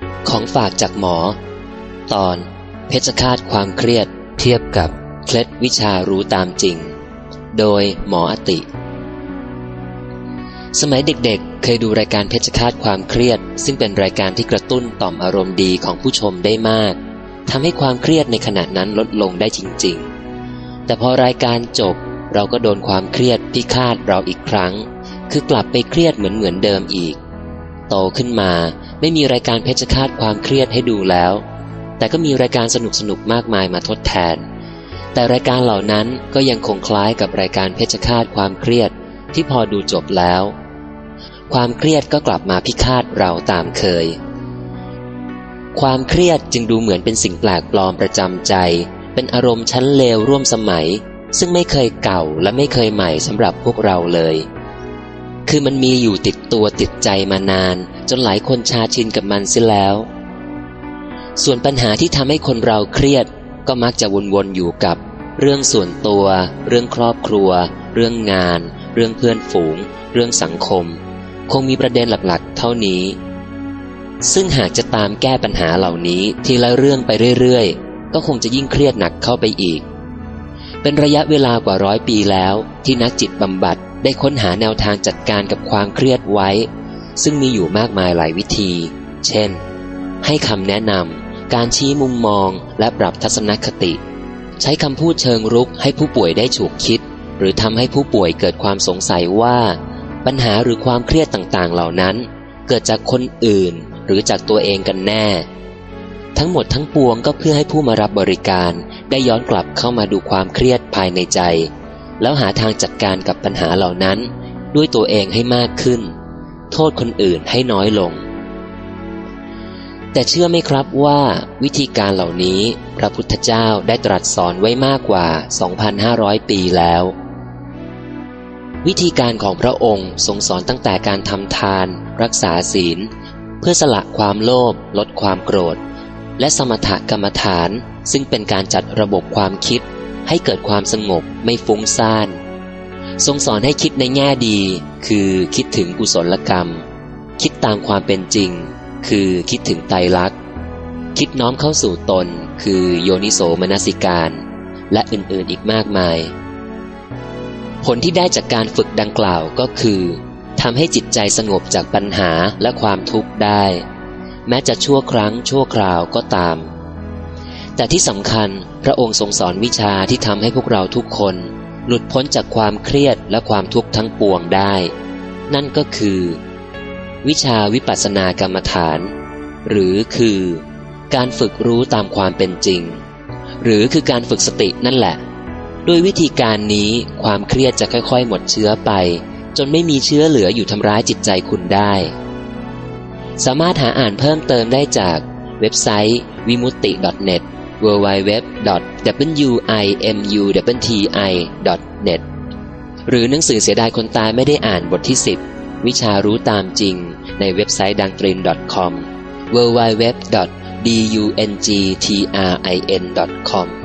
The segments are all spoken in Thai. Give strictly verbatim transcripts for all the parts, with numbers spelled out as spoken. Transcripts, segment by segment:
ของฝากจากหมอตอนเพชฌฆาตความเครียดเทียบกับเคล็ดวิชารู้ตามจริงโดยหมออติสมัยเด็กๆเคยดูรายการเพชฌฆาตความเครียดซึ่งเป็นรายการที่กระตุ้นต่อมอารมณ์ดีของผู้ชมได้มากทำให้ความเครียดในขณะนั้นลดลงได้จริงๆแต่พอรายการจบเราก็โดนความเครียดพิฆาตเราอีกครั้งคือกลับไปเครียดเหมือนเหมือนเดิมอีกโตขึ้นมาไม่มีรายการเพชฌฆาตความเครียดให้ดูแล้วแต่ก็มีรายการสนุกๆมากมายมาทดแทนแต่รายการเหล่านั้นก็ยังคงคล้ายกับรายการเพชฌฆาตความเครียดที่พอดูจบแล้วความเครียดก็กลับมาพิฆาตเราตามเคยความเครียดจึงดูเหมือนเป็นสิ่งแปลกปลอมประจำใจเป็นอารมณ์ชั้นเลวร่วมสมัยซึ่งไม่เคยเก่าและไม่เคยใหม่สำหรับพวกเราเลยคือมันมีอยู่ติดตัวติดใจมานานจนหลายคนชาชินกับมันเสียแล้วส่วนปัญหาที่ทำให้คนเราเครียดก็มักจะวนๆอยู่กับเรื่องส่วนตัวเรื่องครอบครัวเรื่องงานเรื่องเพื่อนฝูงเรื่องสังคมคงมีประเด็นหลักๆเท่านี้ซึ่งหากจะตามแก้ปัญหาเหล่านี้ทีละเรื่องไปเรื่อยๆก็คงจะยิ่งเครียดหนักเข้าไปอีกเป็นระยะเวลากว่าร้อยปีแล้วที่นักจิตบำบัดได้ค้นหาแนวทางจัดการกับความเครียดไว้ซึ่งมีอยู่มากมายหลายวิธีเช่นให้คำแนะนำการชี้มุมมองและปรับทัศนคติใช้คำพูดเชิงรุกให้ผู้ป่วยได้ฉุกคิดหรือทำให้ผู้ป่วยเกิดความสงสัยว่าปัญหาหรือความเครียดต่างๆเหล่านั้นเกิดจากคนอื่นหรือจากตัวเองกันแน่ทั้งหมดทั้งปวงก็เพื่อให้ผู้มารับบริการได้ย้อนกลับเข้ามาดูความเครียดภายในใจแล้วหาทางจัดการกับปัญหาเหล่านั้นด้วยตัวเองให้มากขึ้นโทษคนอื่นให้น้อยลงแต่เชื่อไหมครับว่าวิธีการเหล่านี้พระพุทธเจ้าได้ตรัสสอนไว้มากกว่า สองพันห้าร้อย ปีแล้ววิธีการของพระองค์ทรงสอนตั้งแต่การทำทานรักษาศีลเพื่อสละความโลภลดความโกรธและสมถกรรมฐานซึ่งเป็นการจัดระบบความคิดให้เกิดความสงบไม่ฟุ้งซ่านทรงสอนให้คิดในแง่ดีคือคิดถึงกุศลกรรมคิดตามความเป็นจริงคือคิดถึงไตรลักษณ์คิดน้อมเข้าสู่ตนคือโยนิโสมนสิการและอื่นๆอีกมากมายผลที่ได้จากการฝึกดังกล่าวก็คือทำให้จิตใจสงบจากปัญหาและความทุกข์ได้แม้จะชั่วครั้งชั่วคราวก็ตามแต่ที่สำคัญพระองค์ทรงสอนวิชาที่ทำให้พวกเราทุกคนหลุดพ้นจากความเครียดและความทุกข์ทั้งปวงได้นั่นก็คือวิชาวิปัสสนากรรมฐานหรือคือการฝึกรู้ตามความเป็นจริงหรือคือการฝึกสตินั่นแหละด้วยวิธีการนี้ความเครียดจะค่อยๆหมดเชื้อไปจนไม่มีเชื้อเหลืออยู่ทำร้ายจิตใจคุณได้สามารถหาอ่านเพิ่มเติมได้จากเว็บไซต์ วิมุตติ ดอท เน็ต ดับเบิลยู ดับเบิลยู ดับเบิลยู ดอท วิมุตติ ดอท เน็ต หรือหนังสือเสียดายคนตายไม่ได้อ่านบทที่สิบวิชารู้ตามจริงในเว็บไซต์ดังตริน ดอท คอม ดับเบิลยู ดับเบิลยู ดับเบิลยู ดอท ดังตริน ดอท คอม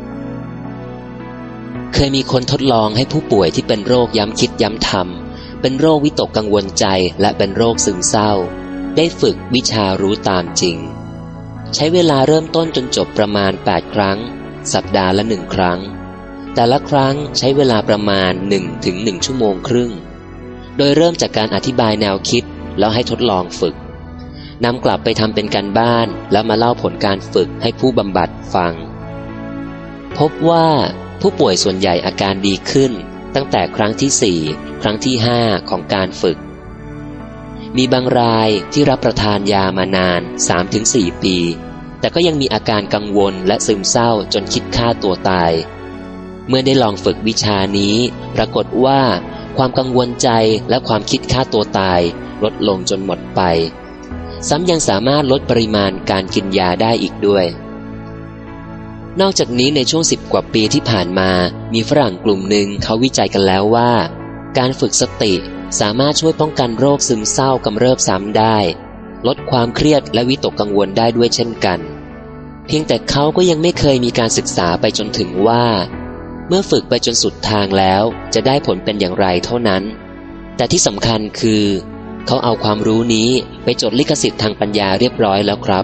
เคยมีคนทดลองให้ผู้ป่วยที่เป็นโรคย้ำคิดย้ำทำเป็นโรควิตกกังวลใจและเป็นโรคซึมเศร้าได้ฝึกวิชารู้ตามจริงใช้เวลาเริ่มต้นจนจบประมาณแปดครั้งสัปดาห์ละหนึ่งครั้งแต่ละครั้งใช้เวลาประมาณ หนึ่งถึงหนึ่ง ชั่วโมงครึ่งโดยเริ่มจากการอธิบายแนวคิดแล้วให้ทดลองฝึกนำกลับไปทำเป็นการบ้านแล้วมาเล่าผลการฝึกให้ผู้บำบัดฟังพบว่าผู้ป่วยส่วนใหญ่อาการดีขึ้นตั้งแต่ครั้งที่สี่ครั้งที่ห้าของการฝึกมีบางรายที่รับประทานยามานาน สามถึงสี่ ปีแต่ก็ยังมีอาการกังวลและซึมเศร้าจนคิดฆ่าตัวตายเมื่อได้ลองฝึกวิชานี้ปรากฏว่าความกังวลใจและความคิดฆ่าตัวตายลดลงจนหมดไปซ้ำยังสามารถลดปริมาณการกินยาได้อีกด้วยนอกจากนี้ในช่วงสิบกว่าปีที่ผ่านมามีฝรั่งกลุ่มหนึ่งเขาวิจัยกันแล้วว่าการฝึกสติสามารถช่วยป้องกันโรคซึมเศร้ากำเริบซ้ำได้ลดความเครียดและวิตกกังวลได้ด้วยเช่นกันเพียงแต่เขาก็ยังไม่เคยมีการศึกษาไปจนถึงว่าเมื่อฝึกไปจนสุดทางแล้วจะได้ผลเป็นอย่างไรเท่านั้นแต่ที่สำคัญคือเขาเอาความรู้นี้ไปจดลิขสิทธิ์ทางปัญญาเรียบร้อยแล้วครับ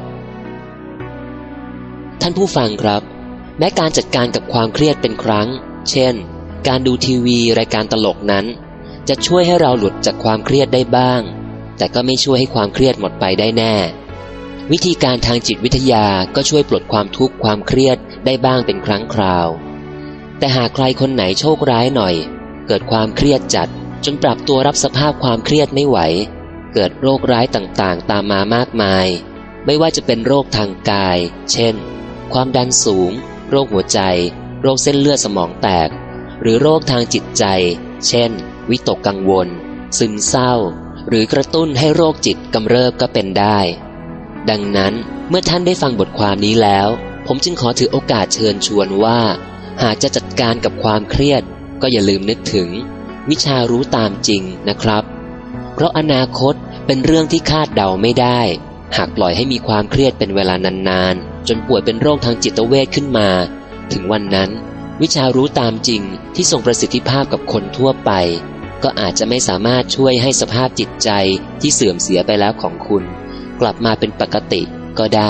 ท่านผู้ฟังครับแม้การจัดการกับความเครียดเป็นครั้งเช่นการดูทีวีรายการตลกนั้นจะช่วยให้เราหลุดจากความเครียดได้บ้างแต่ก็ไม่ช่วยให้ความเครียดหมดไปได้แน่วิธีการทางจิตวิทยาก็ช่วยปลดความทุกข์ความเครียดได้บ้างเป็นครั้งคราวแต่หากใครคนไหนโชคร้ายหน่อยเกิดความเครียดจัดจนปรับตัวรับสภาพความเครียดไม่ไหวเกิดโรคร้ายต่างๆตามมามากมายไม่ว่าจะเป็นโรคทางกายเช่นความดันสูงโรคหัวใจโรคเส้นเลือดสมองแตกหรือโรคทางจิตใจเช่นวิตกกังวลซึมเศร้าหรือกระตุ้นให้โรคจิตกำเริบก็เป็นได้ดังนั้นเมื่อท่านได้ฟังบทความนี้แล้วผมจึงขอถือโอกาสเชิญชวนว่าหากจะจัดการกับความเครียดก็อย่าลืมนึกถึงวิชารู้ตามจริงนะครับเพราะอนาคตเป็นเรื่องที่คาดเดาไม่ได้หากปล่อยให้มีความเครียดเป็นเวลานานๆจนป่วยเป็นโรคทางจิตเวชขึ้นมาถึงวันนั้นวิชารู้ตามจริงที่ทรงประสิทธิภาพกับคนทั่วไปก็อาจจะไม่สามารถช่วยให้สภาพจิตใจที่เสื่อมเสียไปแล้วของคุณกลับมาเป็นปกติก็ได้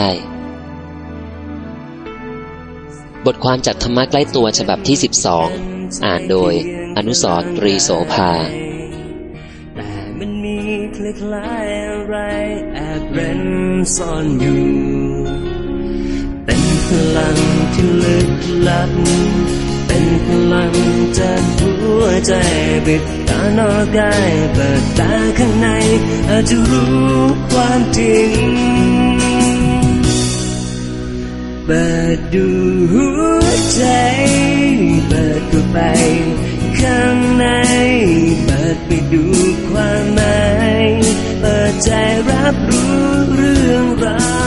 บทความจากธรรมะใกล้ตัวฉบับที่สิบสองอ่านโดยอนุสรณ์ ตรีโสภาแต่มันมีคล้ายๆอะไรแอบเร้นซ่อนอยู่เป็นพลังที่ลึกลับเป็นพลังจากหัวใจปิดตานอกกายเปิดตาข้างในอาจจะรู้ความจริงเปิดดูหัวใจเปิดเข้าไปข้างในเปิดไปดูความหมายเปิดใจรับรู้เรื่องราว